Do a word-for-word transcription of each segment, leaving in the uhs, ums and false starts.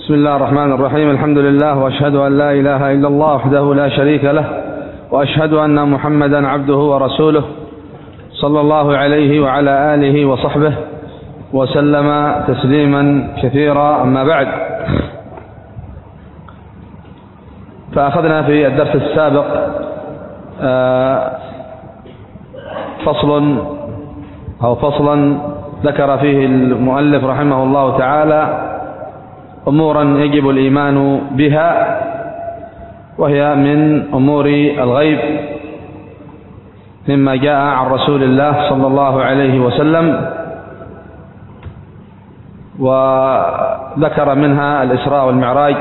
بسم الله الرحمن الرحيم. الحمد لله، وأشهد أن لا إله إلا الله وحده لا شريك له، وأشهد أن محمدا عبده ورسوله صلى الله عليه وعلى آله وصحبه وسلم تسليما كثيرا. أما بعد، فأخذنا في الدرس السابق فصل أو فصلا ذكر فيه المؤلف رحمه الله تعالى أمورا يجب الإيمان بها، وهي من أمور الغيب مما جاء عن رسول الله صلى الله عليه وسلم، وذكر منها الإسراء والمعراج.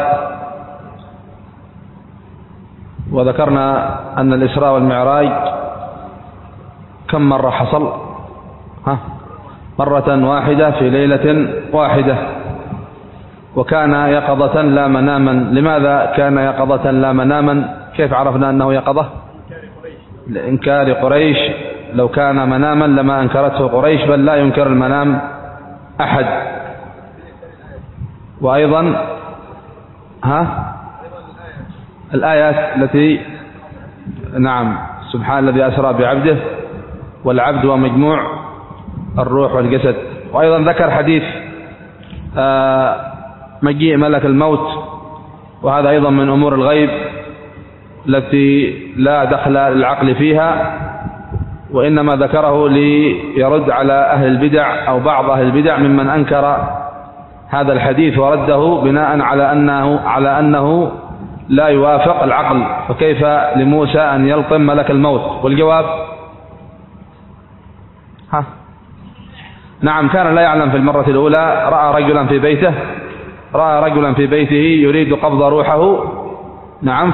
وذكرنا أن الإسراء والمعراج كم مرة حصل؟ ها مرة واحدة في ليلة واحدة، وكان يقظة لا مناما. لماذا كان يقظة لا مناما؟ كيف عرفنا أنه يقظة؟ لإنكار قريش. لو كان مناما لما أنكرته قريش، بل لا ينكر المنام أحد. وأيضا ها الآيات التي نعم سبحان الذي أسرى بعبده، والعبد ومجموع الروح والجسد. وأيضا ذكر حديث آه مجيء ملك الموت، وهذا أيضا من أمور الغيب التي لا دخل للعقل فيها، وإنما ذكره ليرد على أهل البدع أو بعض أهل البدع ممن أنكر هذا الحديث ورده بناء على أنه على أنه لا يوافق العقل. فكيف لموسى أن يلطم ملك الموت؟ والجواب ها نعم كان لا يعلم في المرة الأولى. رأى رجلا في بيته رأى رجلا في بيته يريد قبض روحه، نعم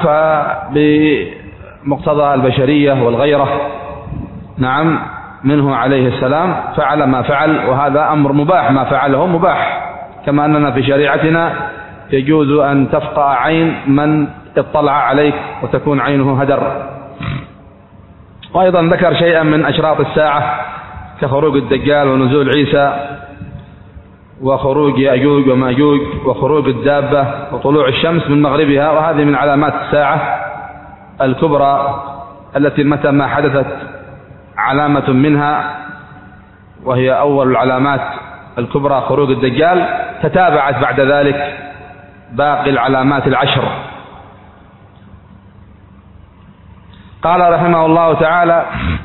فبمقتضى البشرية والغيرة نعم منه عليه السلام فعل ما فعل، وهذا أمر مباح. ما فعله مباح، كما أننا في شريعتنا يجوز أن تفقع عين من اطلع عليك وتكون عينه هدر. وأيضا ذكر شيئا من أشراط الساعة كخروج الدجال ونزول عيسى وخروج يأجوج وماجوج وخروج الدابة وطلوع الشمس من مغربها، وهذه من علامات الساعة الكبرى التي متى ما حدثت علامة منها، وهي أول العلامات الكبرى خروج الدجال، تتابعت بعد ذلك باقي العلامات العشر. قال رحمه الله تعالى: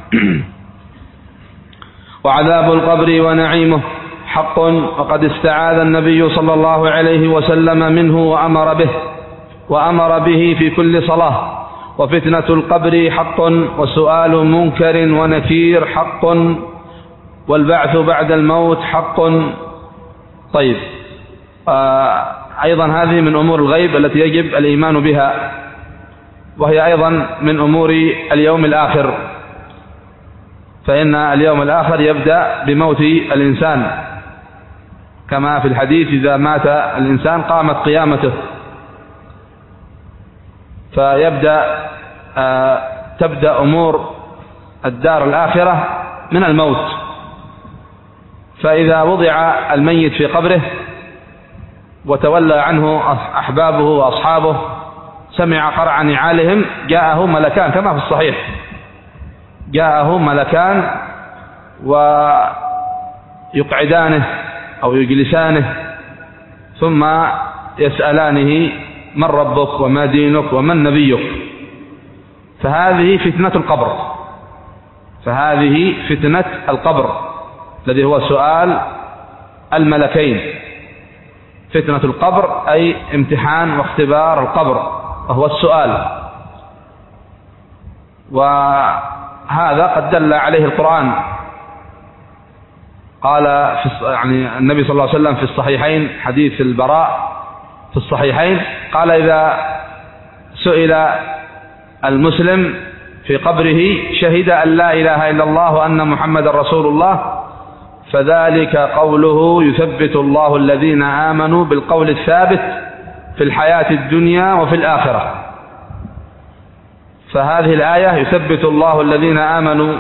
وعذاب القبر ونعيمه حق، وقد استعاذ النبي صلى الله عليه وسلم منه وأمر به وأمر به في كل صلاة. وفتنة القبر حق، وسؤال منكر ونكير حق، والبعث بعد الموت حق. طيب، آه أيضا هذه من أمور الغيب التي يجب الإيمان بها، وهي أيضا من أمور اليوم الآخر، فإن اليوم الآخر يبدأ بموت الإنسان، كما في الحديث: إذا مات الإنسان قامت قيامته. فيبدأ آه تبدأ أمور الدار الآخرة من الموت. فإذا وضع الميت في قبره وتولى عنه أحبابه وأصحابه، سمع قرع نعالهم، جاءه ملكان كما في الصحيح، جاءه ملكان ويقعدانه أو يجلسانه، ثم يسألانه: من ربك وما دينك ومن نبيك؟ فهذه فتنة القبر فهذه فتنة القبر الذي هو سؤال الملكين. فتنة القبر أي امتحان واختبار القبر، وهو السؤال. وهذا قد دل عليه القرآن. قال في يعني النبي صلى الله عليه وسلم في الصحيحين، حديث البراء في الصحيحين، قال: إذا سئل المسلم في قبره شهد أن لا إله إلا الله وأن محمد رسول الله، فذلك قوله: يثبت الله الذين آمنوا بالقول الثابت في الحياة الدنيا وفي الآخرة. فهذه الآية: يثبت الله الذين آمنوا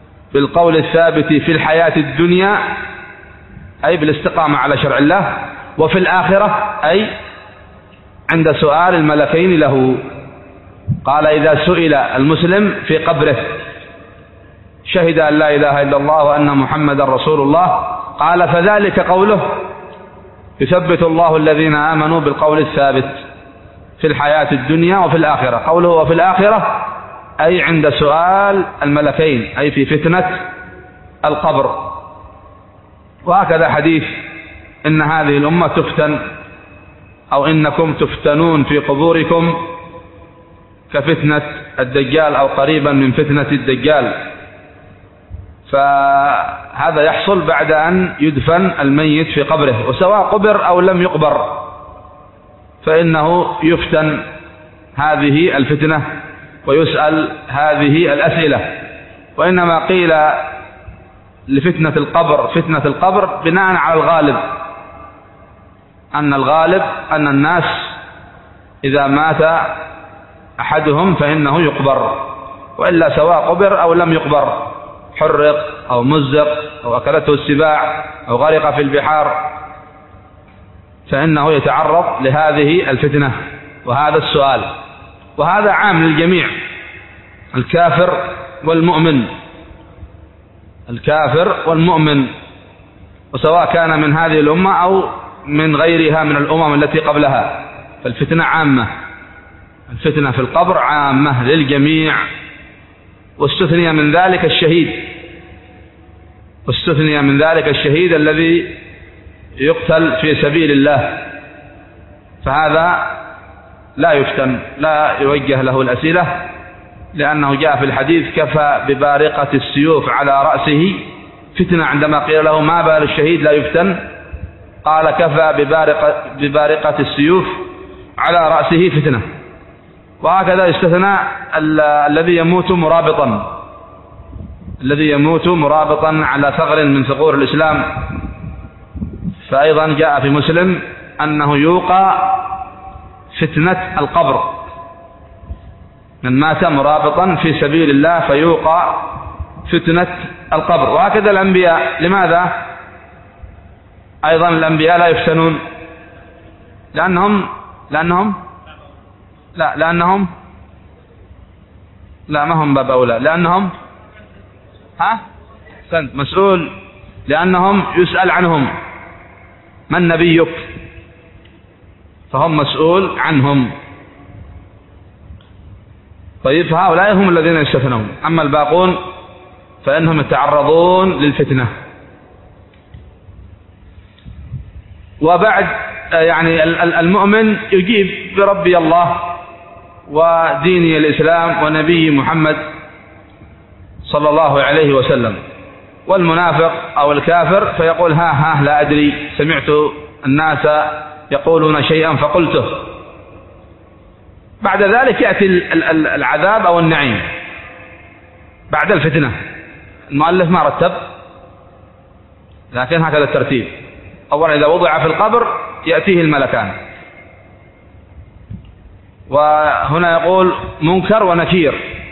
بالقول الثابت في الحياة الدنيا، أي بالاستقامة على شرع الله، وفي الآخرة أي عند سؤال الملكين له. قال إذا سئل المسلم في قبره شهد أن لا إله إلا الله وأن محمدا رسول الله، قال فذلك قوله يثبت الله الذين آمنوا بالقول الثابت في الحياة الدنيا وفي الآخرة. قوله وفي الآخرة أي عند سؤال الملكين، أي في فتنة القبر. وهكذا حديث إن هذه الأمة تفتن أو إنكم تفتنون في قبوركم كفتنة الدجال أو قريبا من فتنة الدجال. فهذا يحصل بعد أن يدفن الميت في قبره، وسواء قبر أو لم يقبر فإنه يفتن هذه الفتنة ويسأل هذه الأسئلة. وإنما قيل لفتنة القبر فتنة القبر بناء على الغالب، أن الغالب أن الناس إذا مات أحدهم فإنه يقبر، وإلا سواء قبر أو لم يقبر، حرق أو مزق أو أكلته السباع أو غرق في البحار، فإنه يتعرض لهذه الفتنة وهذا السؤال. وهذا عام للجميع، الكافر والمؤمن، الكافر والمؤمن، وسواء كان من هذه الأمة أو من غيرها من الأمم التي قبلها، فالفتنة عامة، الفتنة في القبر عامة للجميع. واستثني من ذلك الشهيد، واستثني من ذلك الشهيد الذي يقتل في سبيل الله، فهذا لا يفتن، لا يوجه له الأسئلة، لأنه جاء في الحديث كفى ببارقة السيوف على رأسه فتنة. عندما قيل له ما بال الشهيد لا يفتن، قال كفى ببارقة, ببارقة السيوف على رأسه فتنة. وهكذا يستثنى الذي يموت مرابطا، الذي يموت مرابطا على ثغر من ثغور الإسلام، فأيضا جاء في مسلم أنه يوقى فتنة القبر، من مات مرابطا في سبيل الله فيوقى فتنة القبر. وهكذا الأنبياء. لماذا أيضا الأنبياء لا يفتنون؟ لأنهم لأنهم لا لأنهم لا ما هم باب أولى، لأنهم ها سنت مسؤول، لأنهم يسأل عنهم من نبيك، فهم مسؤول عنهم. طيب هؤلاء هم الذين يستثنون، أما الباقون فإنهم يتعرضون للفتنة. وبعد يعني المؤمن يجيب بربي الله وديني الإسلام ونبي محمد صلى الله عليه وسلم. والمنافق أو الكافر فيقول ها ها لا أدري، سمعت الناس يقولون شيئا فقلته. بعد ذلك يأتي العذاب أو النعيم بعد الفتنة. المؤلف ما رتب، لكن هكذا الترتيب. أولا إذا وضع في القبر يأتيه الملكان، وهنا يقول منكر ونكير،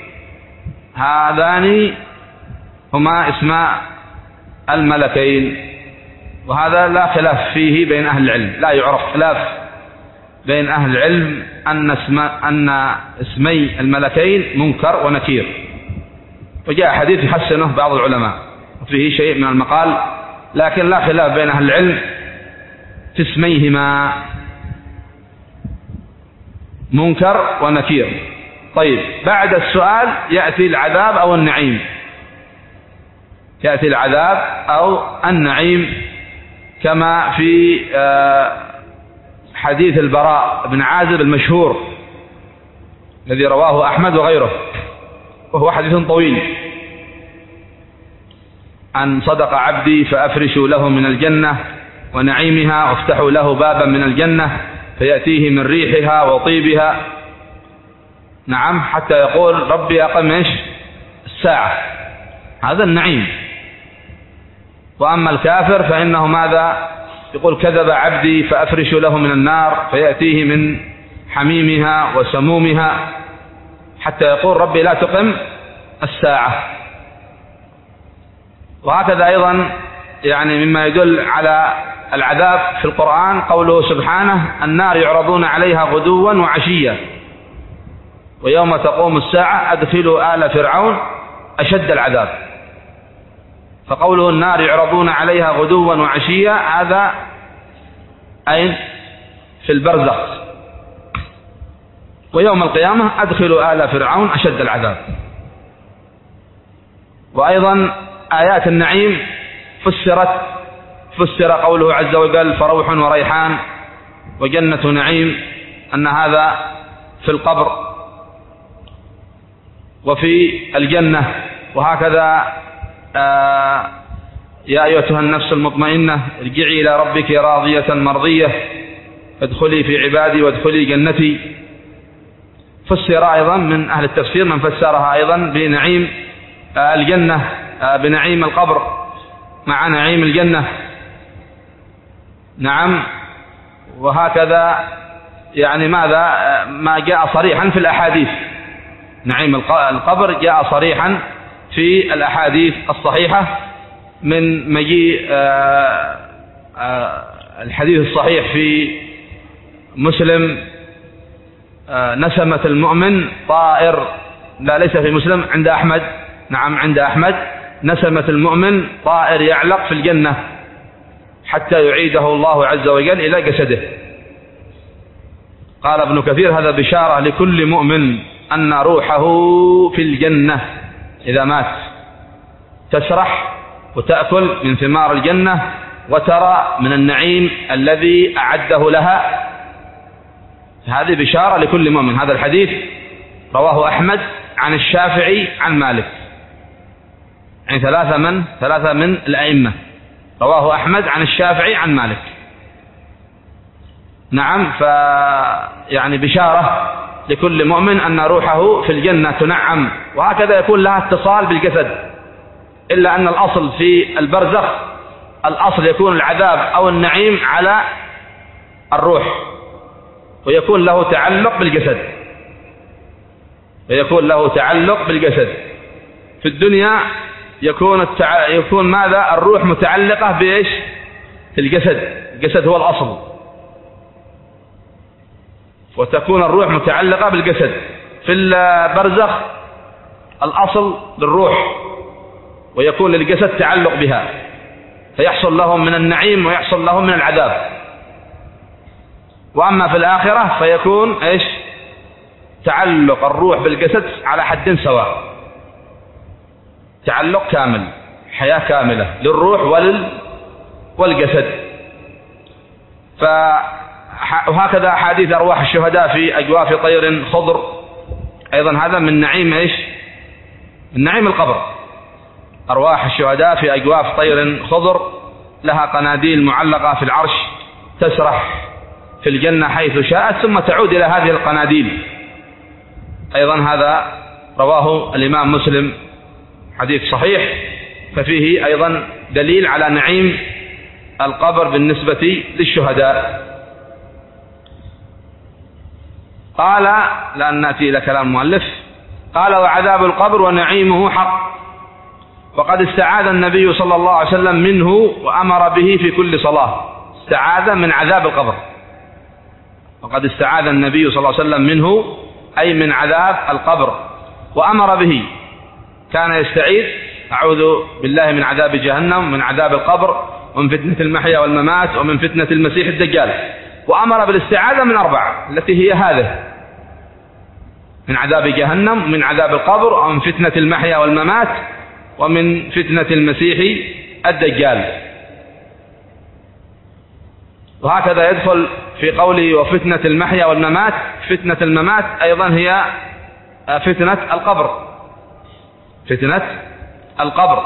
هذان هما اسماء الملكين، وهذا لا خلاف فيه بين أهل العلم، لا يعرف خلاف بين أهل العلم أن اسم أن اسمي الملكين منكر ونكير. وجاء حديث يحسنه بعض العلماء وفيه شيء من المقال، لكن لا خلاف بين أهل العلم في اسميهما منكر ونكير. طيب بعد السؤال يأتي العذاب أو النعيم، يأتي العذاب أو النعيم، كما في حديث البراء بن عازب المشهور الذي رواه أحمد وغيره، وهو حديث طويل: أن صدق عبدي فأفرشوا له من الجنة ونعيمها وافتحوا له بابا من الجنة فيأتيه من ريحها وطيبها، نعم، حتى يقول ربي أقم إيش الساعة. هذا النعيم. وأما الكافر فإنه ماذا؟ يقول كذب عبدي فأفرش له من النار فيأتيه من حميمها وسمومها حتى يقول ربي لا تقم الساعة. وهكذا أيضا يعني مما يدل على العذاب في القرآن قوله سبحانه: النار يعرضون عليها غدوا وعشيا ويوم تقوم الساعة أدخلوا آل فرعون أشد العذاب. فقوله النار يعرضون عليها غدوا وعشيا هذا أين؟ في البرزخ. ويوم القيامة أدخلوا آل فرعون أشد العذاب. وأيضا آيات النعيم فسرت فسر قوله عز وجل: فروح وريحان وجنة نعيم، أن هذا في القبر وفي الجنة. وهكذا آه يا أيتها النفس المطمئنة ارجعي إلى ربك راضية مرضية فادخلي في عبادي وادخلي جنتي. فسر أيضا من أهل التفسير من فسرها أيضا بنعيم آه الجنة آه بنعيم القبر مع نعيم الجنة. نعم. وهكذا يعني ماذا ما جاء صريحا في الأحاديث. نعيم القبر جاء صريحا في الأحاديث الصحيحة من مجيء الحديث الصحيح في مسلم: نسمة المؤمن طائر، لا ليس في مسلم، عند أحمد. نعم عند أحمد: نسمة المؤمن طائر يعلق في الجنة حتى يعيده الله عز وجل إلى جسده. قال ابن كثير: هذا بشارة لكل مؤمن أن روحه في الجنة إذا مات، تسرح وتأكل من ثمار الجنة وترى من النعيم الذي أعده لها. هذه بشارة لكل مؤمن. هذا الحديث رواه أحمد عن الشافعي عن مالك، يعني ثلاثة من ثلاثة من الأئمة. رواه أحمد عن الشافعي عن مالك. نعم. ف يعني بشارة لكل مؤمن أن روحه في الجنة تنعم، وهكذا يكون لها اتصال بالجسد. إلا أن الأصل في البرزخ الأصل يكون العذاب أو النعيم على الروح، ويكون له تعلق بالجسد ويكون له تعلق بالجسد. في الدنيا يكون التع... يكون ماذا؟ الروح متعلقة بإيش؟ في الجسد. الجسد هو الأصل، وتكون الروح متعلقة بالجسد. في البرزخ الأصل للروح، ويكون للجسد تعلق بها، فيحصل لهم من النعيم ويحصل لهم من العذاب. وأما في الآخرة فيكون إيش؟ تعلق الروح بالجسد على حد سواء، تعلق كامل، حياة كاملة للروح ولل والجسد. وهكذا حديث أرواح الشهداء في أجواف طير خضر، أيضا هذا من نعيم إيش؟ من نعيم القبر. أرواح الشهداء في أجواف طير خضر لها قناديل معلقة في العرش تسرح في الجنة حيث شاءت ثم تعود إلى هذه القناديل. أيضا هذا رواه الإمام مسلم، حديث صحيح، ففيه أيضا دليل على نعيم القبر بالنسبة للشهداء. قال، لأن نأتي إلى كلام المؤلف، قال: وعذاب القبر ونعيمه حق، وقد استعاذ النبي صلى الله عليه وسلم منه وأمر به في كل صلاة. استعاذ من عذاب القبر، وقد استعاذ النبي صلى الله عليه وسلم منه أي من عذاب القبر، وأمر به. كان يستعيذ: أعوذ بالله من عذاب جهنم، من عذاب القبر، ومن فتنة المحيا والممات، ومن فتنة المسيح الدجال. وأمر بالاستعاذة من أربعة التي هي هذه: من عذاب جهنم، ومن عذاب القبر، ومن فتنة المحيا والممات، ومن فتنة المسيح الدجال. وهكذا يدخل في قوله وفتنة المحيا والممات. فتنة الممات أيضا هي فتنة القبر، فتنة القبر.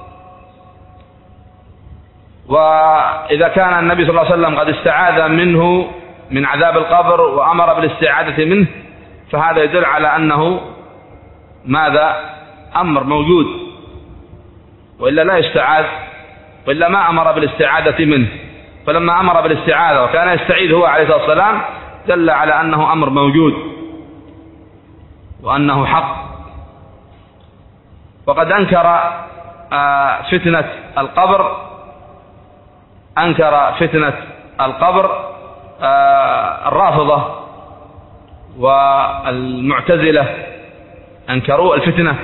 وإذا كان النبي صلى الله عليه وسلم قد استعاذ منه من عذاب القبر وأمر بالاستعاذة منه، فهذا يدل على أنه ماذا؟ أمر موجود، وإلا لا يستعاذ، وإلا ما أمر بالاستعاذة منه. فلما أمر بالاستعاذة وكان يستعيذ هو عليه الصلاة والسلام دل على أنه أمر موجود وأنه حق. وقد أنكر فتنة القبر أنكر فتنة القبر الرافضة والمعتزلة أنكروا الفتنة،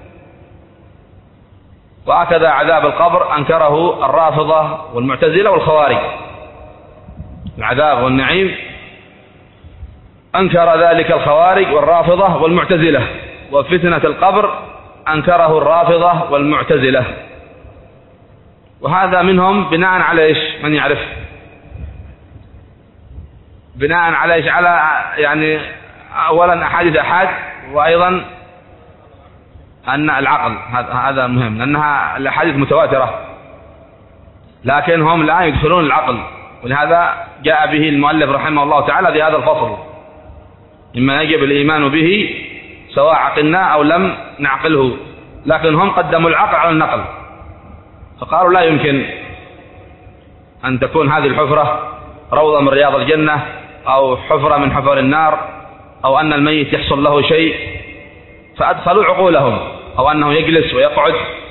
وهكذا عذاب القبر أنكره الرافضة والمعتزلة والخوارج. العذاب والنعيم أنكر ذلك الخوارج والرافضة والمعتزلة، وفتنة القبر أنكره الرافضة والمعتزلة. وهذا منهم بناء على إيش؟ من يعرف بناء على إيش؟ على يعني أولا أحاديث أحاد، وأيضا أن العقل هذا مهم، لأنها الأحاديث متواترة، لكن هم لا يدخلون العقل، ولهذا جاء به المؤلف رحمه الله تعالى في هذا الفصل: إما يجب الإيمان به سواء عقلنا أو لم نعقله، لكن هم قدموا العقل على النقل، فقالوا لا يمكن أن تكون هذه الحفرة روضة من رياض الجنة أو حفرة من حفر النار، أو أن الميت يحصل له شيء، فأدخلوا عقولهم، أو أنه يجلس ويقعد،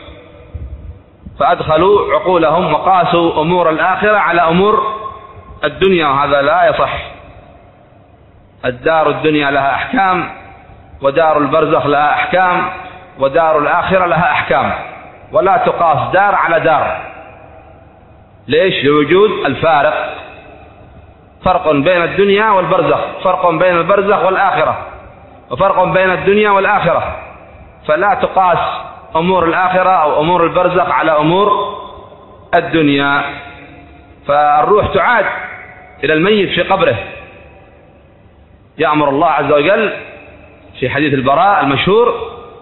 فأدخلوا عقولهم وقاسوا أمور الآخرة على أمور الدنيا، وهذا لا يصح. الدار الدنيا لها أحكام، ودار البرزخ لها أحكام، ودار الآخرة لها أحكام، ولا تقاس دار على دار. ليش؟ لوجود الفارق، فرق بين الدنيا والبرزخ، فرق بين البرزخ والآخرة، وفرق بين الدنيا والآخرة، فلا تقاس أمور الآخرة أو أمور البرزخ على أمور الدنيا. فالروح تعاد إلى الميت في قبره، يأمر الله عز وجل في حديث البراء المشهور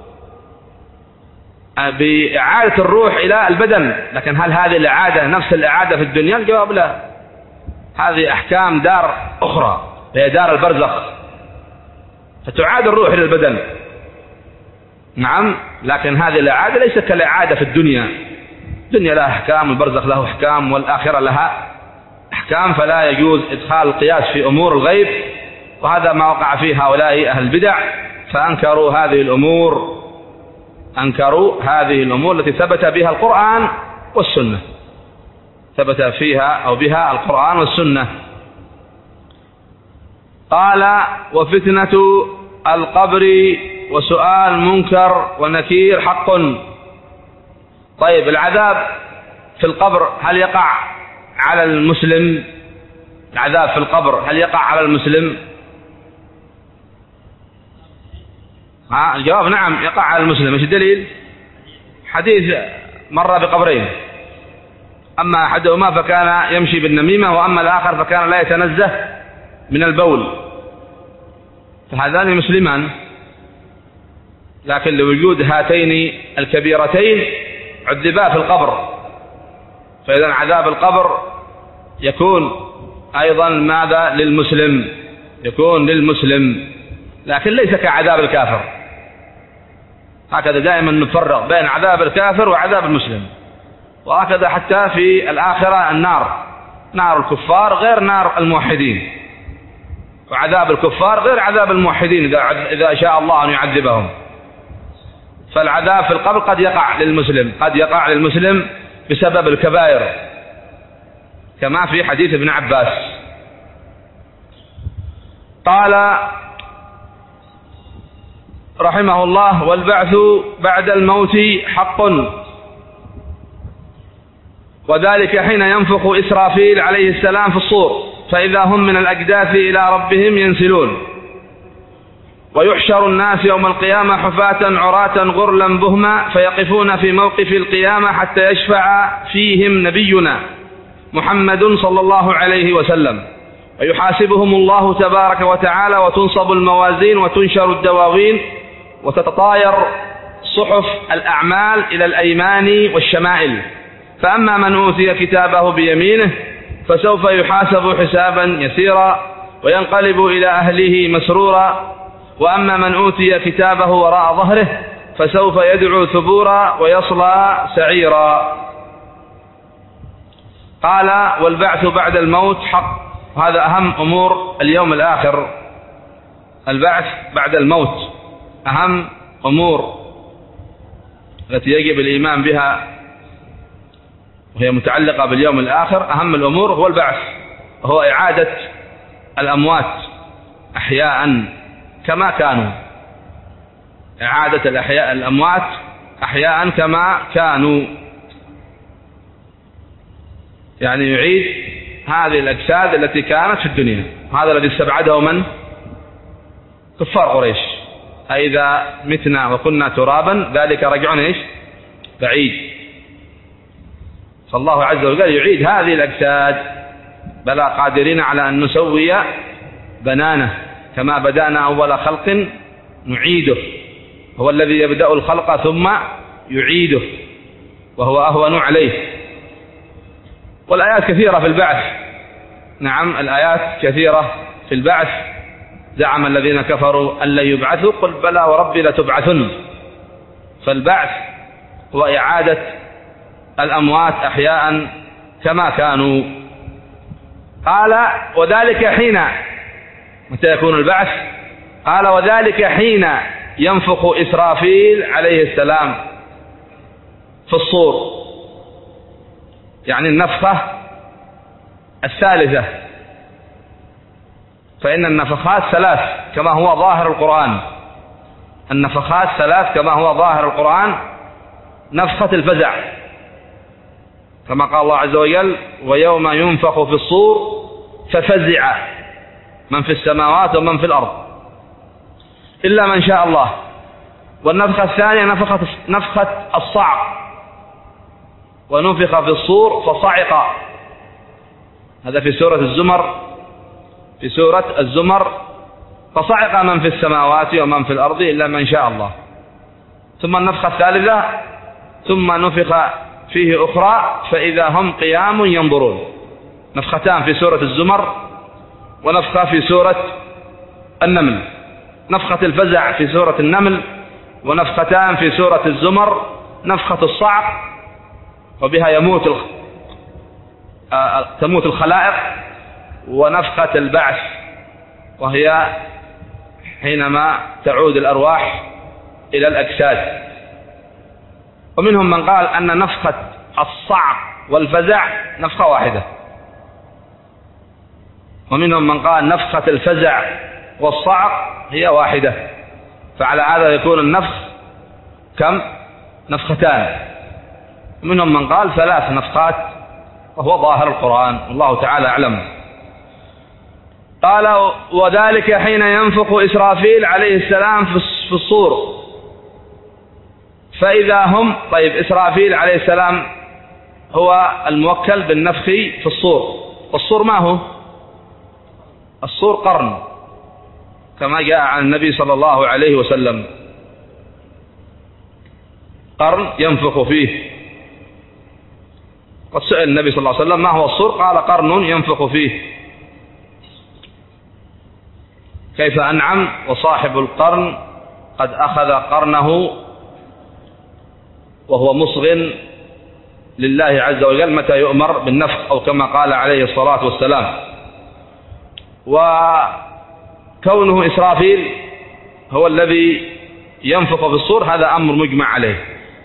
بإعادة الروح إلى البدن، لكن هل هذه الإعادة نفس الإعادة في الدنيا؟ الجواب لا، هذه أحكام دار أخرى هي دار البرزخ، فتعاد الروح إلى البدن، نعم، لكن هذه الإعادة ليست كالإعادة في الدنيا. الدنيا لها أحكام، والبرزخ له أحكام، والآخرة لها أحكام، فلا يجوز إدخال القياس في أمور الغيب، وهذا ما وقع فيه هؤلاء أهل البدع، فأنكروا هذه الأمور، أنكروا هذه الأمور التي ثبت بها القرآن والسنة، ثبت فيها أو بها القرآن والسنة. قال: وفتنة القبر وسؤال منكر ونكير حق. طيب، العذاب في القبر هل يقع على المسلم؟ العذاب في القبر هل يقع على المسلم؟ ها الجواب نعم، يقع على المسلم. ايش الدليل؟ حديث مر بقبرين، أما أحدهما فكان يمشي بالنميمة، وأما الآخر فكان لا يتنزه من البول، فهذان مسلمان، لكن لوجود هاتين الكبيرتين عذبا في القبر، فإذا عذاب القبر يكون أيضا ماذا؟ للمسلم، يكون للمسلم، لكن ليس كعذاب الكافر. هكذا دائما نفرق بين عذاب الكافر وعذاب المسلم، وهكذا حتى في الآخرة النار، نار الكفار غير نار الموحدين، وعذاب الكفار غير عذاب الموحدين إذا شاء الله أن يعذبهم. فالعذاب في القبر قد يقع للمسلم، قد يقع للمسلم بسبب الكبائر، كما في حديث ابن عباس. قال رحمه الله: والبعث بعد الموت حق، وذلك حين ينفخ إسرافيل عليه السلام في الصور، فإذا هم من الأجداث إلى ربهم ينسلون، ويحشر الناس يوم القيامة حفاة عراة غرلا بهما، فيقفون في موقف القيامة حتى يشفع فيهم نبينا محمد صلى الله عليه وسلم، ويحاسبهم الله تبارك وتعالى، وتنصب الموازين، وتنشر الدواوين، وتتطاير صحف الأعمال إلى الأيمان والشمائل. فأما من أوتي كتابه بيمينه فسوف يحاسب حسابا يسيرا، وينقلب إلى أهله مسرورا، وأما من أوتي كتابه وراء ظهره فسوف يدعو ثبورا ويصلى سعيرا. قال: والبعث بعد الموت حق، هذا أهم أمور اليوم الآخر، البعث بعد الموت أهم أمور التي يجب الإيمان بها وهي متعلقة باليوم الآخر، أهم الأمور هو البعث، وهو إعادة الأموات أحياء كما كانوا، إعادة الأحياء الأموات أحياء كما كانوا، يعني يعيد هذه الأجساد التي كانت في الدنيا. هذا الذي استبعده من؟ كفار قريش، أئذا متنا وكنا ترابا ذلك رجع إيش؟ بعيد. فالله عز وجل يعيد هذه الأجساد، بلى قادرين على أن نسوي بنانه، كما بدأنا أول خلق نعيده، هو الذي يبدأ الخلق ثم يعيده وهو أهون عليه. والآيات كثيرة في البعث، نعم الآيات كثيرة في البعث. زعم الذين كفروا أن لن يبعثوا، قل بلى وربي لتبعثن. فالبعث هو إعادة الأموات أحياء كما كانوا. قال وذلك حين، متى يكون البعث؟ قال وذلك حين ينفخ إسرافيل عليه السلام في الصور، يعني النفخة الثالثة، فإن النفخات ثلاث كما هو ظاهر القرآن، النفخات ثلاث كما هو ظاهر القرآن. نفخة الفزع كما قال الله عز وجل ويوم ينفخ في الصور ففزع من في السماوات ومن في الأرض إلا من شاء الله. والنفخة الثانية نفخة, نفخة الصعق، ونفخ في الصور فصعق، هذا في سورة الزمر، في سورة الزمر فصعق من في السماوات ومن في الأرض إلا من شاء الله. ثم النفخة الثالثة ثم نفخ فيه أخرى فإذا هم قيام ينظرون. نفختان في سورة الزمر ونفخة في سورة النمل، نفخة الفزع في سورة النمل، ونفختان في سورة الزمر، نفخة الصعق وبها يموت الخ... آه... تموت الخلائق، ونفخة البعث وهي حينما تعود الأرواح إلى الأجساد. ومنهم من قال أن نفخة الصعق والفزع نفخة واحدة، ومنهم من قال نفخة الفزع والصعق هي واحدة، فعلى هذا يكون النفخ كم؟ نفختان. ومنهم من قال ثلاث نفخات، وهو ظاهر القرآن والله تعالى أعلم. قال وذلك حين ينفخ إسرافيل عليه السلام في الصور فإذا هم، طيب إسرافيل عليه السلام هو الموكل بالنفخ في الصور. الصور ما هو؟ الصور قرن كما جاء عن النبي صلى الله عليه وسلم، قرن ينفخ فيه. قد سئل النبي صلى الله عليه وسلم ما هو الصور؟ قال قرن ينفخ فيه. كيف أنعم وصاحب القرن قد أخذ قرنه وهو مصغ لله عز وجل متى يؤمر بالنفخ، أو كما قال عليه الصلاة والسلام. وكونه إسرافيل هو الذي ينفخ في الصور هذا أمر مجمع عليه،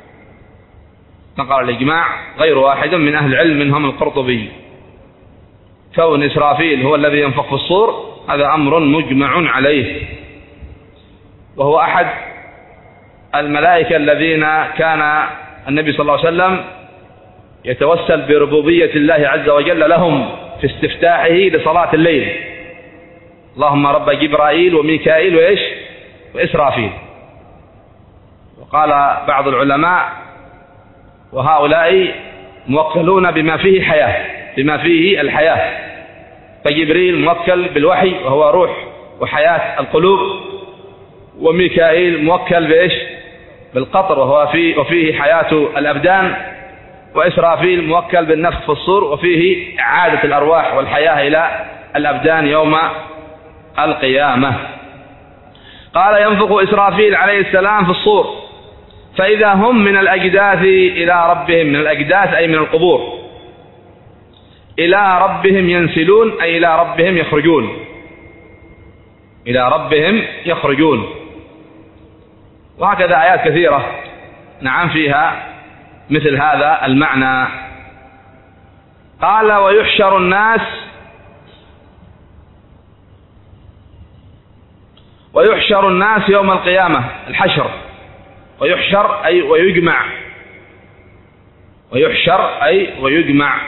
نقل الإجماع غير واحد من أهل العلم منهم القرطبي. كون إسرافيل هو الذي ينفخ في الصور هذا أمر مجمع عليه، وهو أحد الملائكة الذين كان النبي صلى الله عليه وسلم يتوسل بربوبية الله عز وجل لهم في استفتاحه لصلاة الليل، اللهم رب جبرائيل وميكائيل وإيش وإسرافيل. وقال بعض العلماء وهؤلاء موكلون بما فيه حياة، بما فيه الحياة، فجبريل موكل بالوحي وهو روح وحياة القلوب، وميكائيل موكل بإيش بالقطر وهو فيه وفيه حياة الأبدان، وإسرافيل موكل بالنفخ في الصور وفيه إعادة الأرواح والحياة إلى الأبدان يوم القيامة. قال ينفخ إسرافيل عليه السلام في الصور فإذا هم من الأجداث إلى ربهم، من الأجداث أي من القبور، إلى ربهم ينسلون أي إلى ربهم يخرجون، إلى ربهم يخرجون. وهكذا آيات كثيرة نعم فيها مثل هذا المعنى. قال ويحشر الناس ويحشر الناس يوم القيامة. الحشر، ويحشر أي ويجمع، ويحشر أي ويجمع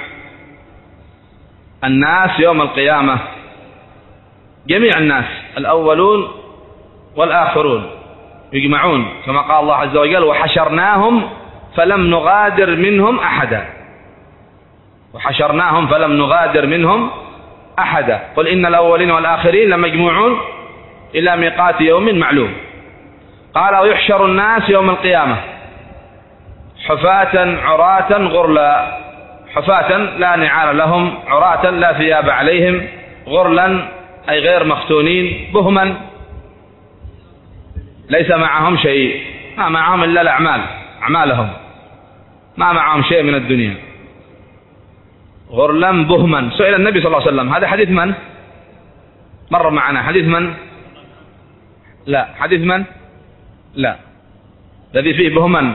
الناس يوم القيامة، جميع الناس الأولون والآخرون يجمعون، كما قال الله عز وجل وحشرناهم فلم نغادر منهم أحدا. وحشرناهم فلم نغادر منهم أحدا. قل إن الأولين والآخرين لمجموعون إلى ميقات يوم معلوم. قال ويحشر الناس يوم القيامة حفاة عراة غرلا. حفاة لا نعال لهم، عراة لا ثياب عليهم، غرلا أي غير مختونين، بهما ليس معهم شيء، ما معهم إلا الأعمال، أعمالهم، ما معهم شيء من الدنيا. غرلا بهما. سئل النبي صلى الله عليه وسلم، هذا حديث من؟ مر معنا. حديث من؟ لا. حديث من؟ لا، الذي فيه بهما.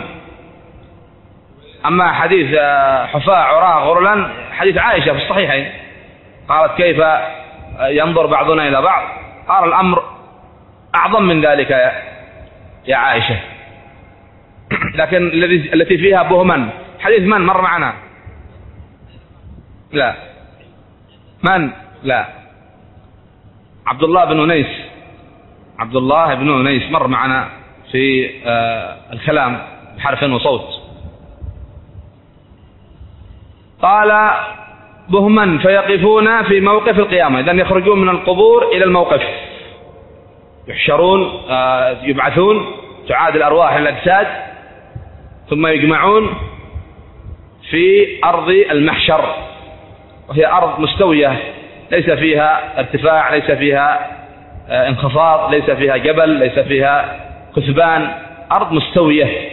أما حديث حفاة عراة غرلا حديث عائشة في الصحيحين، قالت كيف ينظر بعضنا إلى بعض؟ قال الأمر أعظم من ذلك يا عائشة. لكن التي فيها بهما حديث من؟ مر معنا. لا. من؟ لا. عبد الله بن أنيس. عبد الله بن أنيس مر معنا في الكلام بحرف وصوت. قال بهما فيقفون في موقف القيامة، إذن يخرجون من القبور إلى الموقف، يحشرون، يبعثون، تعاد الأرواح إلى الأجساد، ثم يجمعون في أرض المحشر، وهي أرض مستوية ليس فيها ارتفاع، ليس فيها انخفاض، ليس فيها جبل، ليس فيها كثبان، أرض مستوية.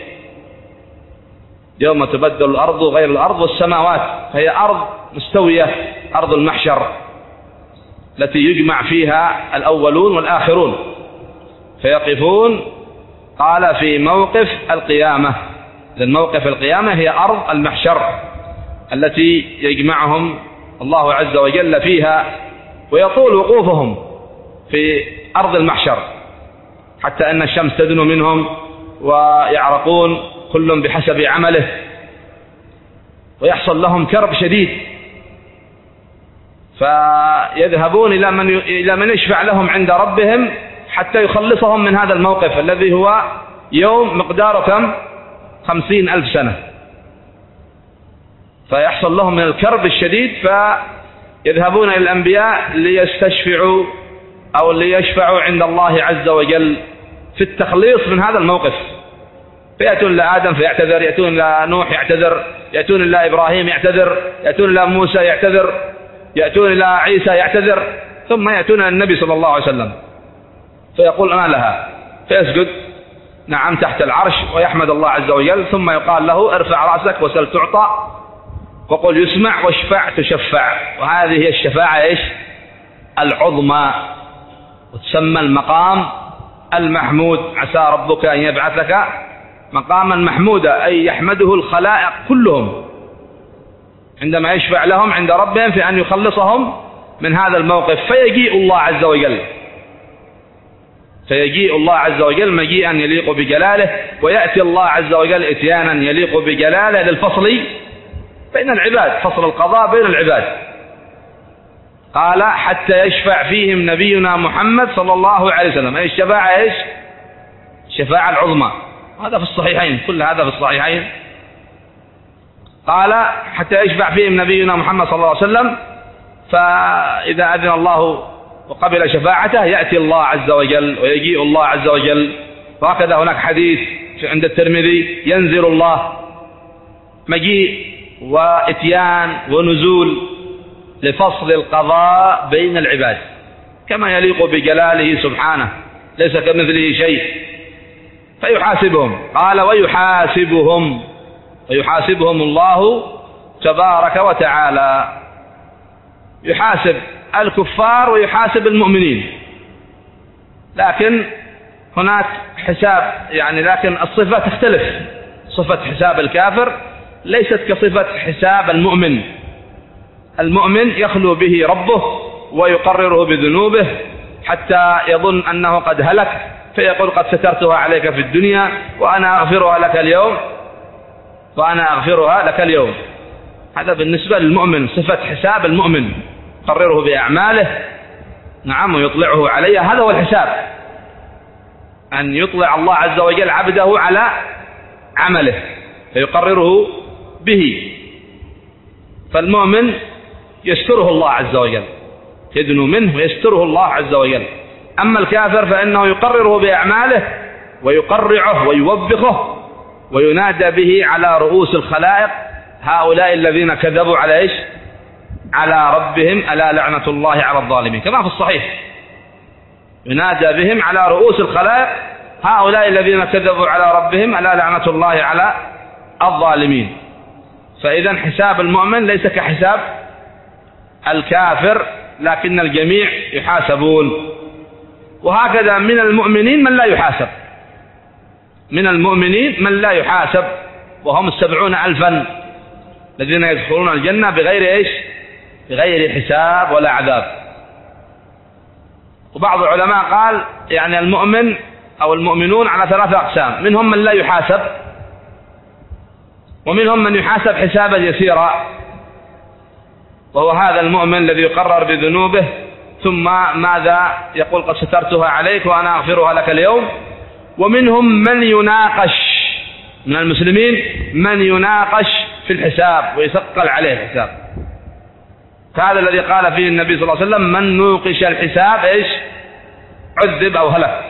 يوم تبدل الأرض غير الأرض والسماوات، فهي أرض مستوية، أرض المحشر التي يجمع فيها الأولون والآخرون. فيقفون، قال في موقف القيامة، لأن موقف القيامة هي أرض المحشر التي يجمعهم الله عز وجل فيها، ويطول وقوفهم في أرض المحشر حتى أن الشمس تدن منهم ويعرقون كل بحسب عمله، ويحصل لهم كرب شديد، فيذهبون إلى من إلى من يشفع لهم عند ربهم حتى يخلصهم من هذا الموقف الذي هو يوم مقداره كم؟ خمسين ألف سنة. فيحصل لهم من الكرب الشديد، فيذهبون إلى الأنبياء ليستشفعوا أو ليشفعوا عند الله عز وجل في التخليص من هذا الموقف. فيأتون إلى آدم فيعتذر، يأتون إلى نوح يعتذر، يأتون إلى إبراهيم يعتذر، يأتون إلى موسى يعتذر، يأتون إلى عيسى يعتذر، ثم يأتون إلى النبي صلى الله عليه وسلم فيقول أنا لها، فيسجد نعم تحت العرش ويحمد الله عز وجل، ثم يقال له ارفع رأسك وسل تعطى وقل يسمع واشفع تشفع. وهذه هي الشفاعة إيش؟ العظمى، وتسمى المقام المحمود. عسى ربك أن يبعثك مقاما محمودا، أي يحمده الخلائق كلهم عندما يشفع لهم عند ربهم في أن يخلصهم من هذا الموقف. فيجيء الله عز وجل فيجيء الله عز وجل مجيئا يليق بجلاله، ويأتي الله عز وجل إتيانا يليق بجلاله للفصل بين العباد، فصل القضاء بين العباد. قال حتى يشفع فيهم نبينا محمد صلى الله عليه وسلم. أي الشفاعة إيش؟ الشفاعة العظمى. هذا في الصحيحين، كل هذا في الصحيحين. قال حتى يشفع فيهم نبينا محمد صلى الله عليه وسلم، فإذا أذن الله وقبل شفاعته يأتي الله عز وجل ويجيء الله عز وجل. وهكذا هناك حديث عند الترمذي ينزل الله، مجيء وإتيان ونزول لفصل القضاء بين العباد كما يليق بجلاله سبحانه، ليس كمثله شيء. فيحاسبهم. قال ويحاسبهم ويحاسبهم الله تبارك وتعالى، يحاسب الكفار ويحاسب المؤمنين، لكن هناك حساب يعني، لكن الصفة تختلف. صفة حساب الكافر ليست كصفة حساب المؤمن، المؤمن يخلو به ربه ويقرره بذنوبه حتى يظن أنه قد هلك، فيقول قد سترتها عليك في الدنيا وأنا أغفرها لك اليوم وأنا أغفرها لك اليوم. هذا بالنسبة للمؤمن صفة حساب المؤمن، يقرره بأعماله نعم ويطلعه عليها. هذا هو الحساب، أن يطلع الله عز وجل عبده على عمله فيقرره به. فالمؤمن يستره الله عز وجل، يدنو منه ويستره الله عز وجل. أما الكافر فإنه يقرره بأعماله ويقرعه ويوبخه وينادى به على رؤوس الخلائق: هؤلاء الذين كذبوا على إيش؟ على ربهم ألا لعنة الله على الظالمين، كما في الصحيح ينادى بهم على رؤوس الخلائق: هؤلاء الذين كذبوا على ربهم ألا لعنة الله على الظالمين. فإذا حساب المؤمن ليس كحساب الكافر، لكن الجميع يحاسبون. وهكذا من المؤمنين من لا يحاسب، من المؤمنين من لا يحاسب، وهم السبعون ألفا الذين يدخلون الجنة بغير إيش؟ بغير حساب ولا عذاب. وبعض العلماء قال يعني المؤمن أو المؤمنون على ثلاثة أقسام: منهم من لا يحاسب، ومنهم من يحاسب حسابا يسيرا، وهو هذا المؤمن الذي يقرر بذنوبه ثم ماذا يقول؟ قد سترتها عليك وأنا أغفرها لك اليوم. ومنهم من يناقش من المسلمين، من يناقش في الحساب ويثقل عليه الحساب. هذا الذي قال فيه النبي صلى الله عليه وسلم: من نوقش الحساب إيش؟ عذب أو هلك.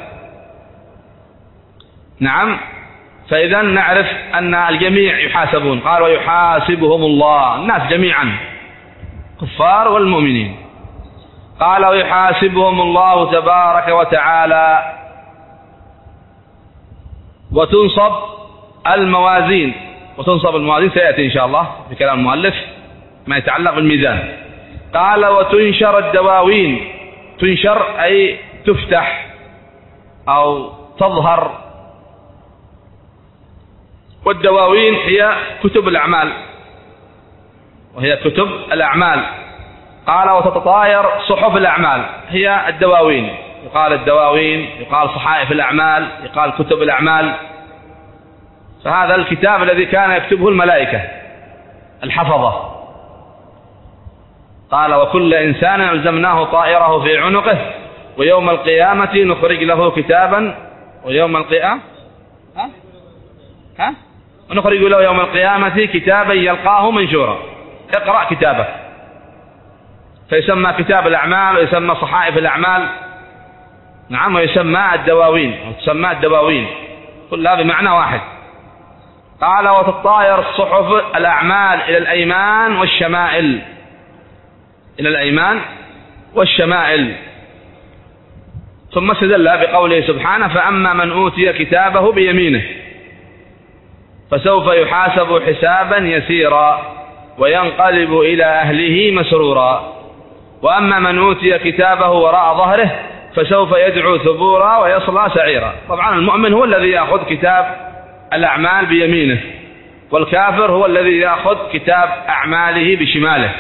نعم. فإذا نعرف أن الجميع يحاسبون. قال: ويحاسبهم الله، الناس جميعا كفار والمؤمنين. قال: ويحاسبهم الله تبارك وتعالى. وتنصب الموازين، وتنصب الموازين سيأتي إن شاء الله بكلام المؤلف ما يتعلق بالميزان. قال: وتنشر الدواوين. تنشر أي تفتح أو تظهر. والدواوين هي كتب الأعمال، وهي كتب الأعمال. قال: وتتطاير صحف الأعمال، هي الدواوين. يقال الدواوين، يقال صحائف الأعمال، يقال كتب الأعمال. فهذا الكتاب الذي كان يكتبه الملائكة الحفظة. قال: وكل إنسان ألزمناه طائره في عنقه ويوم القيامة نخرج له كتابا ويوم القيامة ها؟ ها؟ ونخرج له يوم القيامة كتابا يلقاه منشورا. اقرأ كتابك. فيسمى كتاب الأعمال ويسمى صحائف الأعمال. نعم. ويسمى الدواوين، وتسمى الدواوين، كلها بمعنى واحد. قال: وتطاير صحف الأعمال إلى الأيمان والشمائل، إلى الأيمان والشمائل. ثم استدل بقوله سبحانه: فأما من أوتي كتابه بيمينه فسوف يحاسب حسابا يسيرا وينقلب إلى أهله مسرورا، وأما من أوتي كتابه وراء ظهره فسوف يدعو ثبورا ويصلى سعيرا. طبعا المؤمن هو الذي يأخذ كتاب الأعمال بيمينه، والكافر هو الذي يأخذ كتاب أعماله بشماله،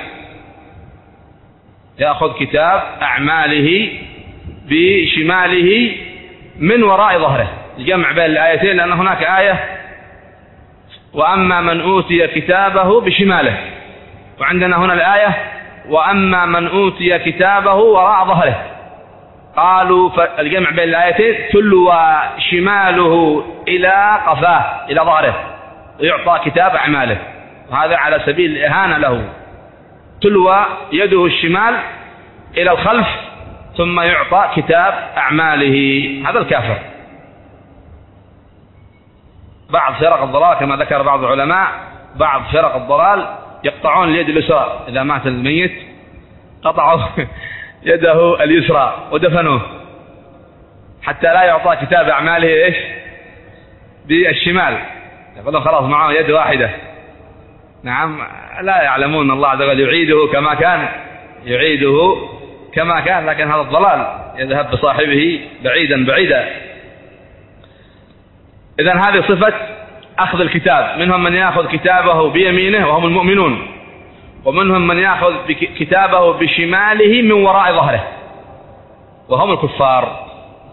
يأخذ كتاب أعماله بشماله من وراء ظهره. الجمع بين الآيتين، لأن هناك آية وأما من أوتي كتابه بشماله، وعندنا هنا الآية وأما من أوتي كتابه وراء ظهره. قالوا فالجمع بين الآيتين: تلوى شماله إلى قفاه، إلى ظهره، ويعطى كتاب أعماله. وهذا على سبيل الإهانة له. تلوى يده الشمال إلى الخلف ثم يعطى كتاب أعماله. هذا الكافر. بعض فرق الضلال كما ذكر بعض العلماء، بعض فرق الضلال يقطعون اليد اليسرى. إذا مات الميت قطعوا يده اليسرى ودفنوه حتى لا يعطى كتاب أعماله إيش؟ بالشمال. يقولون خلاص معه يد واحدة. نعم. لا يعلمون الله عز وجل يعيده كما كان، يعيده كما كان، لكن هذا الضلال يذهب بصاحبه بعيدا بعيدا. إذن هذه صفة أخذ الكتاب. منهم من يأخذ كتابه بيمينه وهم المؤمنون، ومنهم من يأخذ كتابه بشماله من وراء ظهره وهم الكفار.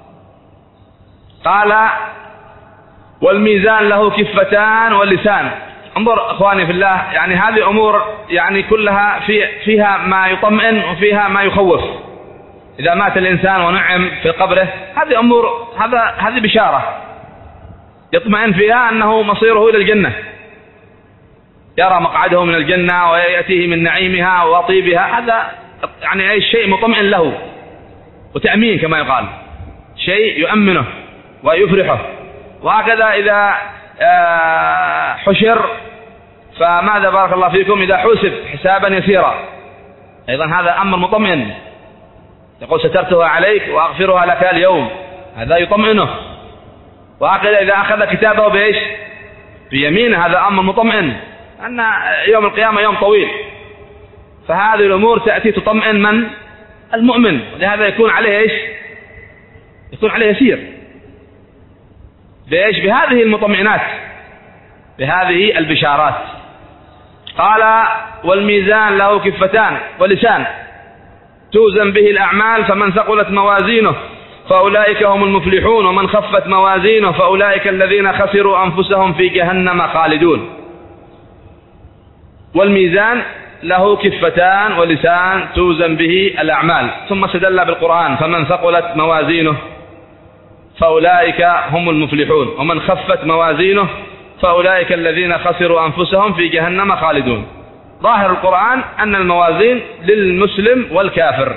قال والميزان له كفتان واللسان. انظر أخواني في الله، يعني هذه أمور يعني كلها في فيها ما يطمئن وفيها ما يخوف. إذا مات الإنسان ونعم في قبره هذه أمور، هذا هذه بشارة يطمئن فيها أنه مصيره إلى الجنة، يرى مقعده من الجنة ويأتيه من نعيمها وطيبها، هذا يعني أي شيء مطمئن له وتأمين كما يقال، شيء يؤمنه ويفرحه. وهكذا إذا حشر فماذا بارك الله فيكم إذا حسب حسابا يسيرا، أيضا هذا أمر مطمئن، يقول سترتها عليك وأغفرها لك اليوم، هذا يطمئنه. وهكذا إذا أخذ كتابه بإيش؟ بيمينه، هذا أمر مطمئن أن يوم القيامة يوم طويل. فهذه الأمور تأتي تطمئن من؟ المؤمن، ولهذا يكون عليه إيش؟ يكون عليه يسير بإيش؟ بهذه المطمئنات، بهذه البشارات. قال والميزان له كفتان ولسان توزن به الأعمال، فمن ثقلت موازينه فأولئك هم المفلحون، ومن خفت موازينه فأولئك الذين خسروا أنفسهم في جهنم خالدون. والميزان له كفتان ولسان توزن به الأعمال، ثم استدل بالقرآن فمن ثقلت موازينه فأولئك هم المفلحون، ومن خفت موازينه فأولئك الذين خسروا أنفسهم في جهنم خالدون. ظاهر القرآن أن الموازين للمسلم والكافر،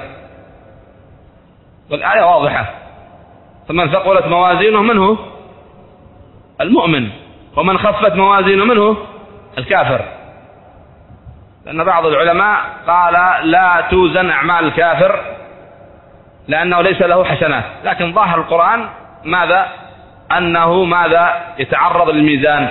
والآية واضحة. فمن ثقلت موازينه منه المؤمن، ومن خفت موازينه منه الكافر. لأن بعض العلماء قال لا توزن أعمال الكافر لأنه ليس له حسنات، لكن ظاهر القرآن ماذا؟ أنه ماذا؟ يتعرض للميزان،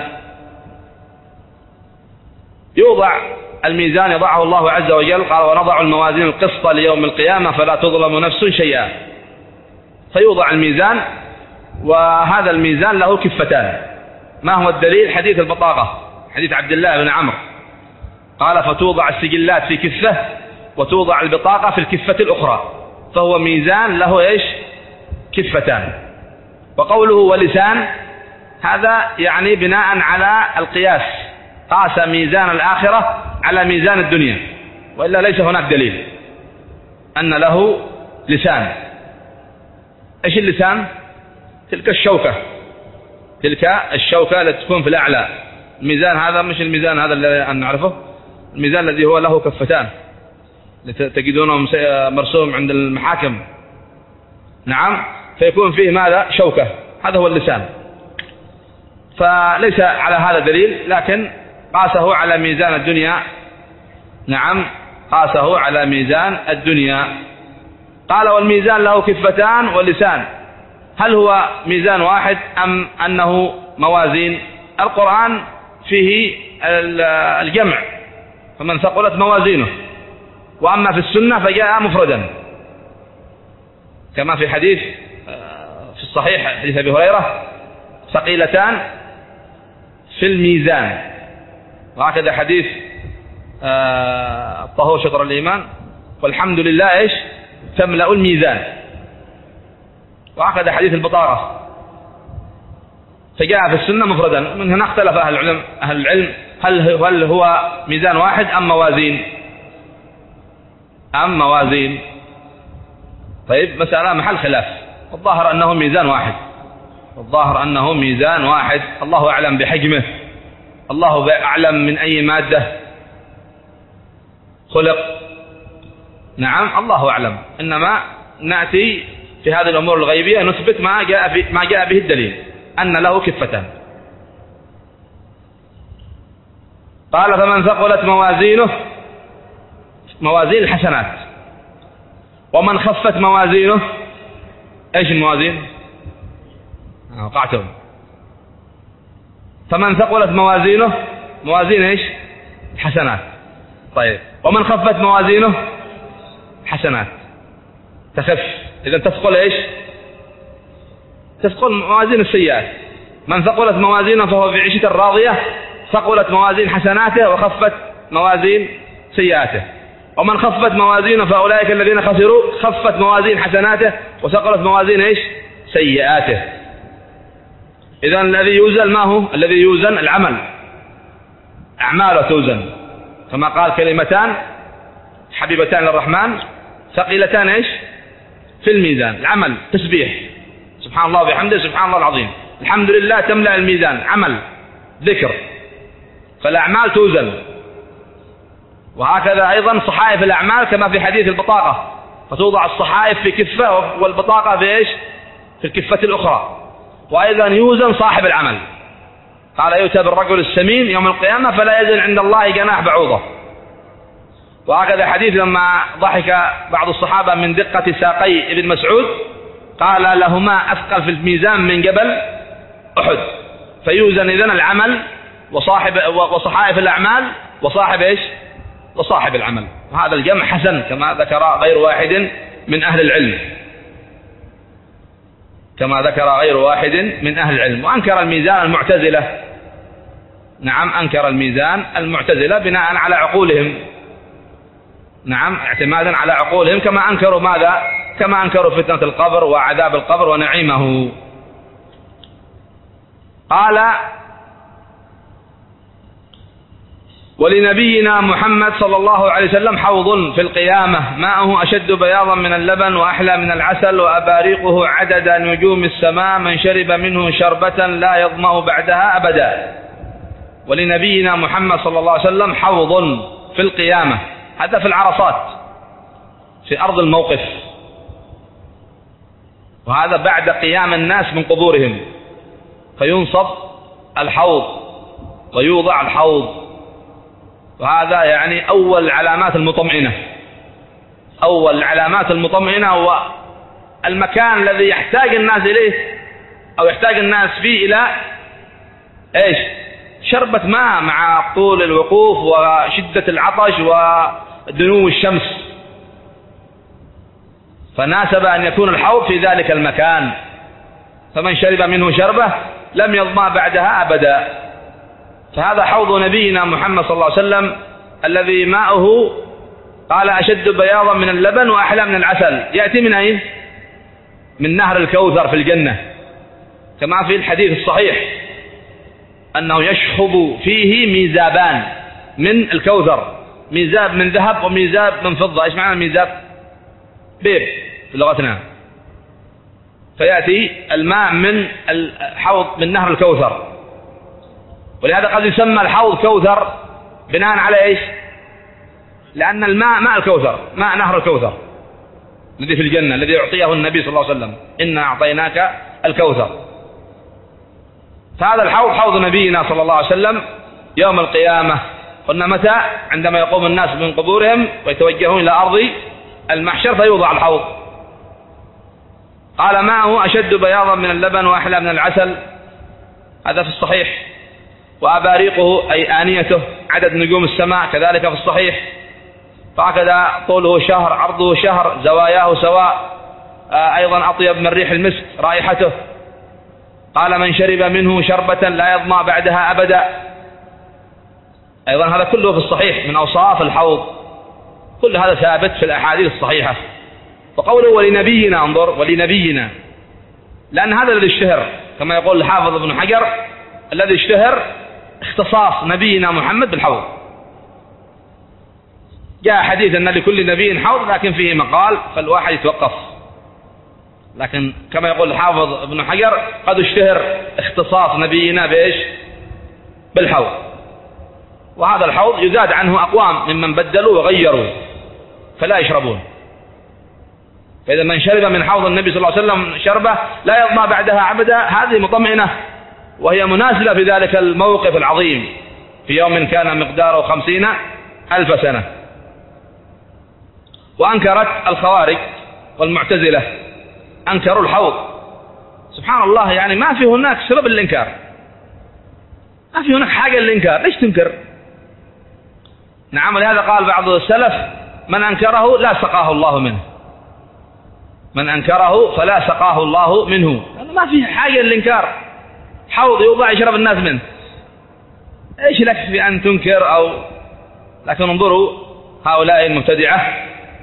يوضع الميزان، يضعه الله عز وجل، قال ونضع الموازين القسط ليوم القيامة فلا تظلم نفس شيئا. فيوضع الميزان، وهذا الميزان له كفتان. ما هو الدليل؟ حديث البطاقة، حديث عبد الله بن عمرو، قال فتوضع السجلات في كفة وتوضع البطاقة في الكفة الأخرى، فهو ميزان له إيش؟ كفتان. وقوله ولسان هذا يعني بناء على القياس، قاس ميزان الآخرة على ميزان الدنيا، وإلا ليس هناك دليل أن له لسان. إيش اللسان؟ تلك الشوكة، تلك الشوكة التي تكون في الأعلى. الميزان هذا مش الميزان هذا الذي نعرفه، الميزان الذي هو له كفتان تجدونه مرسوم عند المحاكم، نعم، فيكون فيه ماذا؟ شوكة، هذا هو اللسان. فليس على هذا دليل، لكن قاسه على ميزان الدنيا، نعم، قاسه على ميزان الدنيا. قال والميزان له كفتان ولسان، هل هو ميزان واحد أم أنه موازين؟ القرآن فيه الجمع، فمن ثقلت موازينه، وأما في السنة فجاء مفردا كما في حديث في الصحيح حديث أبي هريرة ثقيلتان في الميزان. وهكذا حديث الطهور شطر الإيمان والحمد لله إيش؟ تملأ الميزان. وهكذا حديث البطارة فجاء في السنة مفردا. من هنا اختلف أهل العلم أهل العلم هل هل هو ميزان واحد أم موازين أم موازين طيب، مسألة محل خلاف. الظاهر أنه ميزان واحد، الظاهر أنه ميزان واحد، الله أعلم بحجمه، الله أعلم من أي مادة خلق، نعم، الله أعلم. إنما نأتي في هذه الأمور الغيبية نثبت ما جاء في ما جاء به الدليل أن له كفتان. قال فمن ثقلت موازينه، موازين الحسنات، ومن خفت موازينه، ايش الموازين؟ وقعتهم. فمن ثقلت موازينه، موازين ايش؟ حسنات. طيب، ومن خفت موازينه حسنات، تخف. إذا تثقل ايش؟ تثقل موازين السيئات. من ثقلت موازينه فهو في عيشة راضية، ثقلت موازين حسناته وخفت موازين سيئاته. ومن خفت موازينه فأولئك الذين خسروا خفت موازين حسناته وثقلت موازين إيش؟ سيئاته. إذن الذي يوزن ما هو؟ الذي يوزن العمل، أعماله توزن، كما قال كلمتان حبيبتان للرحمن ثقيلتان إيش؟ في الميزان. العمل تسبيح سبحان الله وبحمده سبحان الله العظيم، الحمد لله تملأ الميزان، عمل ذكر، فالأعمال توزن. وهكذا أيضا صحائف الأعمال كما في حديث البطاقة، فتوضع الصحائف في كفة والبطاقة في إيش؟ في الكفة الأخرى. وأيضا يوزن صاحب العمل، قال يؤتى بالرجل السمين يوم القيامة فلا يزن عند الله جناح بعوضة. وهكذا حديث لما ضحك بعض الصحابة من دقة ساقي ابن مسعود قال لهما أثقل في الميزان من جبل أحد. فيوزن إذن العمل وصاحب وصحائف الأعمال وصاحب إيش؟ وصاحب العمل. وهذا الجمع حسن كما ذكر غير واحد من أهل العلم، كما ذكر غير واحد من أهل العلم. وأنكر الميزان المعتزلة، نعم أنكر الميزان المعتزلة بناء على عقولهم، نعم اعتمادا على عقولهم، كما أنكروا ماذا؟ كما أنكروا فتنة القبر وعذاب القبر ونعيمه. قال ولنبينا محمد صلى الله عليه وسلم حوض في القيامة ماءه أشد بياضا من اللبن وأحلى من العسل وأباريقه عدد نجوم السماء من شرب منه شربة لا يظمأ بعدها أبدا. ولنبينا محمد صلى الله عليه وسلم حوض في القيامة، هذا في العرصات في أرض الموقف، وهذا بعد قيام الناس من قبورهم، فينصب الحوض ويوضع الحوض. وهذا يعني أول علامات المطمئنة، أول العلامات المطمئنة هو المكان الذي يحتاج الناس إليه أو يحتاج الناس فيه إلى إيش؟ شربة ماء مع طول الوقوف وشدة العطش ودنو الشمس، فناسب أن يكون الحوض في ذلك المكان. فمن شرب منه شربة لم يظمأ بعدها أبدا. فهذا حوض نبينا محمد صلى الله عليه وسلم الذي ماؤه قال أشد بياضا من اللبن وأحلى من العسل. يأتي من أين؟ من نهر الكوثر في الجنة، كما في الحديث الصحيح أنه يشخب فيه ميزابان من الكوثر، ميزاب من ذهب وميزاب من فضة. إيش معنى الميزاب؟ بير في لغتنا. فيأتي الماء من الحوض من نهر الكوثر، ولهذا قد يسمى الحوض كوثر بناء على إيش؟ لأن الماء ماء الكوثر، ماء نهر الكوثر الذي في الجنة الذي يعطيه النبي صلى الله عليه وسلم، إنا أعطيناك الكوثر. فهذا الحوض حوض نبينا صلى الله عليه وسلم يوم القيامة. قلنا متى؟ عندما يقوم الناس من قبورهم ويتوجهون إلى أرض المحشر فيوضع الحوض. قال ماءه أشد بياضا من اللبن وأحلى من العسل، هذا في الصحيح. وأباريقه أي آنيته عدد نجوم السماء كذلك في الصحيح. فهكذا طوله شهر عرضه شهر زواياه سواء، أيضا أطيب من ريح المسك رائحته. قال من شرب منه شربة لا يظمأ بعدها أبدا. أيضا هذا كله في الصحيح من أوصاف الحوض، كل هذا ثابت في الأحاديث الصحيحة. وقوله ولنبينا، انظر ولنبينا، لأن هذا الذي اشتهر كما يقول الحافظ ابن حجر، الذي اشتهر اختصاص نبينا محمد بالحوض. جاء حديث أن لكل نبي حوض لكن فيه مقال فالواحد يتوقف، لكن كما يقول الحافظ ابن حجر قد اشتهر اختصاص نبينا بإيش؟ بالحوض. وهذا الحوض يزاد عنه أقوام ممن بدلوا وغيروا فلا يشربون. فإذا من شرب من حوض النبي صلى الله عليه وسلم شربة لا يظمأ بعدها أبدا، هذه مطمئنة وهي مناسبة في ذلك الموقف العظيم في يوم كان مقداره خمسين ألف سنة. وأنكرت الخوارج والمعتزلة، أنكروا الحوض. سبحان الله، يعني ما في هناك سبب للإنكار، ما في هناك حاجة للإنكار، ليش تنكر؟ نعم. ولهذا قال بعض السلف من أنكره لا سقاه الله منه، من أنكره فلا سقاه الله منه. يعني ما في حاجة للإنكار، حوض يوضع يشرب الناس منه، ايش لك في أن تنكر؟ أو لكن انظروا هؤلاء المبتدعة.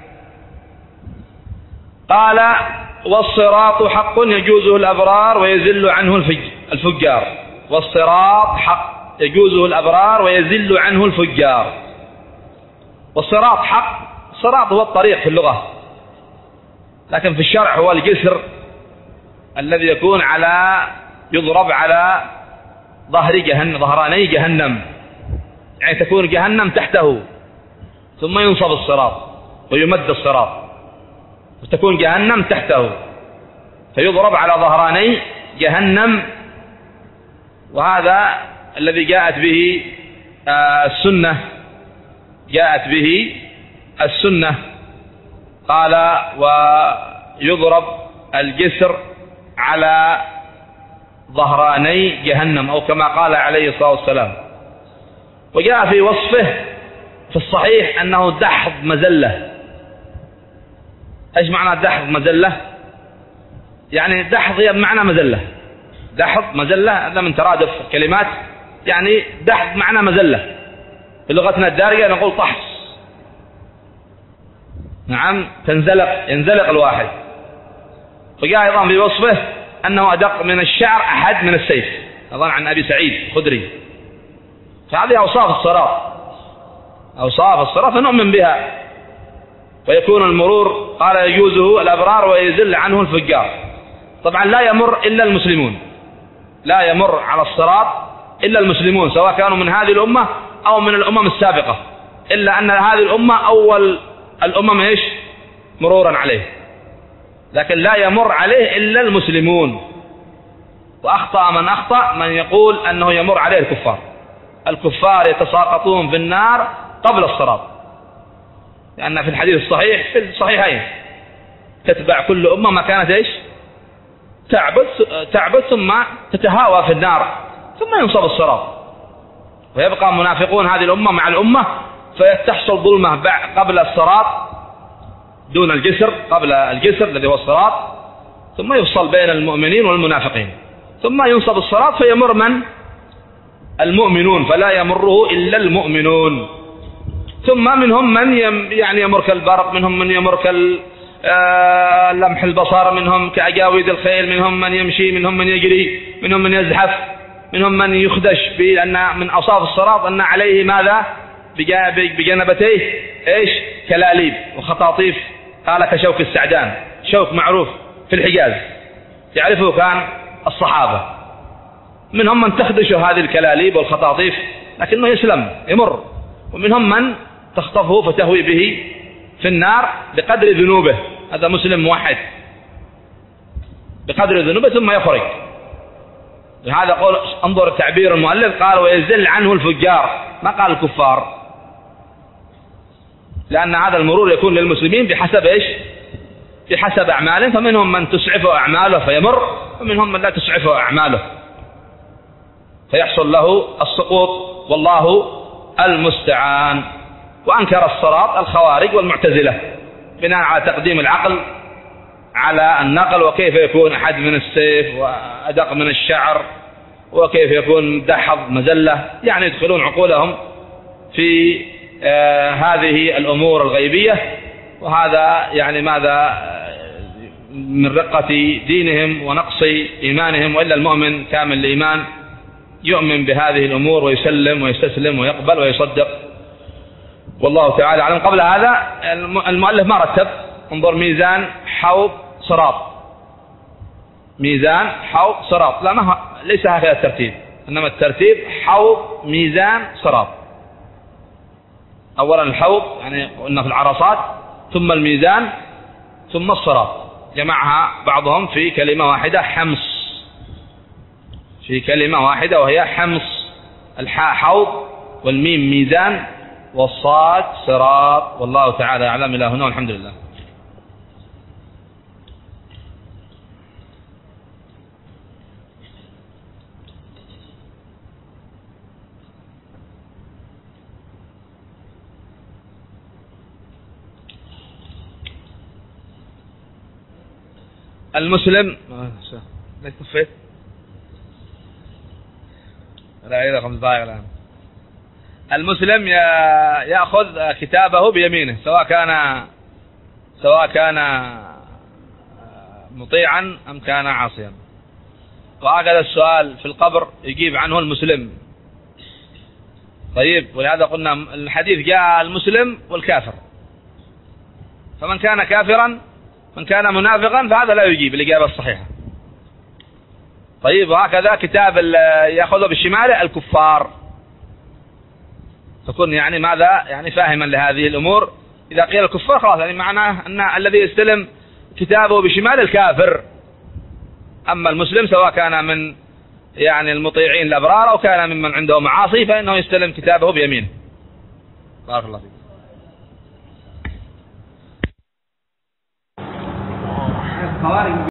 قال والصراط حق يجوزه الأبرار ويزل عنه الفجار. والصراط حق يجوزه الأبرار ويزل عنه الفجار. والصراط حق، الصراط هو الطريق في اللغة، لكن في الشرع هو الجسر الذي يكون على يضرب على ظهر جهنم، ظهراني جهنم، يعني تكون جهنم تحته ثم ينصب الصراط ويمد الصراط وتكون جهنم تحته فيضرب على ظهراني جهنم. وهذا الذي جاءت به السنة، جاءت به السنة. قال ويضرب الجسر على ظهراني جهنم، أو كما قال عليه الصلاة والسلام. وجاء في وصفه في الصحيح أنه دحض مزلة. إيش معنى دحض مزلة؟ يعني دحض بمعنى مزلة، دحض مزلة هذا من ترادف الكلمات، يعني دحض معنى مزلة، في لغتنا الدارجة نقول طحس. نعم، تنزلق، ينزلق الواحد. وجاء أيضا في وصفه أنه أدق من الشعر أحد من السيف، أظن عن أبي سعيد الخدري. فهذه أوصاف الصراط، أوصاف الصراط فنؤمن بها. ويكون المرور قال يجوزه الأبرار ويزل عنه الفجار. طبعا لا يمر إلا المسلمون، لا يمر على الصراط إلا المسلمون، سواء كانوا من هذه الأمة أو من الأمم السابقة، إلا أن هذه الأمة أول الأمم إيش مرورا عليه، لكن لا يمر عليه إلا المسلمون. وأخطأ من أخطأ من يقول أنه يمر عليه الكفار. الكفار يتساقطون في النار قبل الصراط، لأن في الحديث الصحيح في الصحيحين تتبع كل أمة ما كانت إيش تعبد تعبد ثم تتهاوى في النار ثم ينصب الصراط، ويبقى منافقون هذه الأمة مع الأمة فتحصل ظلمة قبل الصراط دون الجسر، قبل الجسر الذي هو الصراط، ثم يفصل بين المؤمنين والمنافقين، ثم ينصب الصراط فيمر من المؤمنون، فلا يمره إلا المؤمنون. ثم منهم من يم يعني يمر كالبرق، منهم من يمر كاللمح البصر، منهم كأجاويد الخيل، منهم من يمشي، منهم من يجري، منهم من يزحف، منهم من يخدش، لأن من أوصاف الصراط أن عليه ماذا بجنبتيه إيش كلاليب وخطاطيف، قال كشوك السعدان، شوك معروف في الحجاز يعرفه كان الصحابة. منهم من تخدش هذه الكلاليب والخطاطيف لكنه يسلم يمر، ومنهم من تخطفه فتهوي به في النار بقدر ذنوبه، هذا مسلم موحد بقدر ذنوبه ثم يخرج. لهذا قول انظر تعبير المؤلف، قال ويزل عنه الفجار، ما قال الكفار، لأن هذا المرور يكون للمسلمين بحسب إيش بحسب أعمالهم، فمنهم من تسعفه أعماله فيمر، ومنهم من لا تسعفه أعماله فيحصل له السقوط، والله المستعان. وأنكر الصراط الخوارج والمعتزلة بناء على تقديم العقل على النقل، وكيف يكون أحد من السيف وأدق من الشعر، وكيف يكون دحض مزلة، يعني يدخلون عقولهم في آه هذه الأمور الغيبية. وهذا يعني ماذا من رقة دينهم ونقص إيمانهم، وإلا المؤمن كامل الإيمان يؤمن بهذه الأمور ويسلم ويستسلم ويقبل ويصدق، والله تعالى أعلم. قبل هذا المؤلف ما رتب، انظر ميزان حوض صراط، ميزان حوض صراط، لا ما ليس هكذا الترتيب، إنما الترتيب حوض ميزان صراط. أولا الحوض يعني قلنا في العرصات، ثم الميزان، ثم الصراط، جمعها بعضهم في كلمة واحدة حمص، في كلمة واحدة وهي حمص، الحاء حوض والميم ميزان والصاد صراط، والله تعالى أعلم. إلى هنا والحمد لله. المسلم ليش طفيت؟ لا إذا خمس دقائق الآن. المسلم يأخذ كتابه بيمينه سواء كان سواء كان مطيعا أم كان عاصيا. وهكذا السؤال في القبر يجيب عنه المسلم. طيب، ولهذا قلنا الحديث جاء المسلم والكافر، فمن كان كافرا من كان منافقا فهذا لا يجيب الإجابة الصحيحة. طيب، وهكذا كتاب يأخذه بالشمال الكفار، تكون يعني ماذا يعني فاهما لهذه الأمور. إذا قيل الكفار خلاص يعني معناه أن الذي يستلم كتابه بشمال الكافر، أما المسلم سواء كان من يعني المطيعين الأبرار أو كان ممن عنده معاصي فإنه يستلم كتابه بيمينه. بارك الله فيك. الخوارج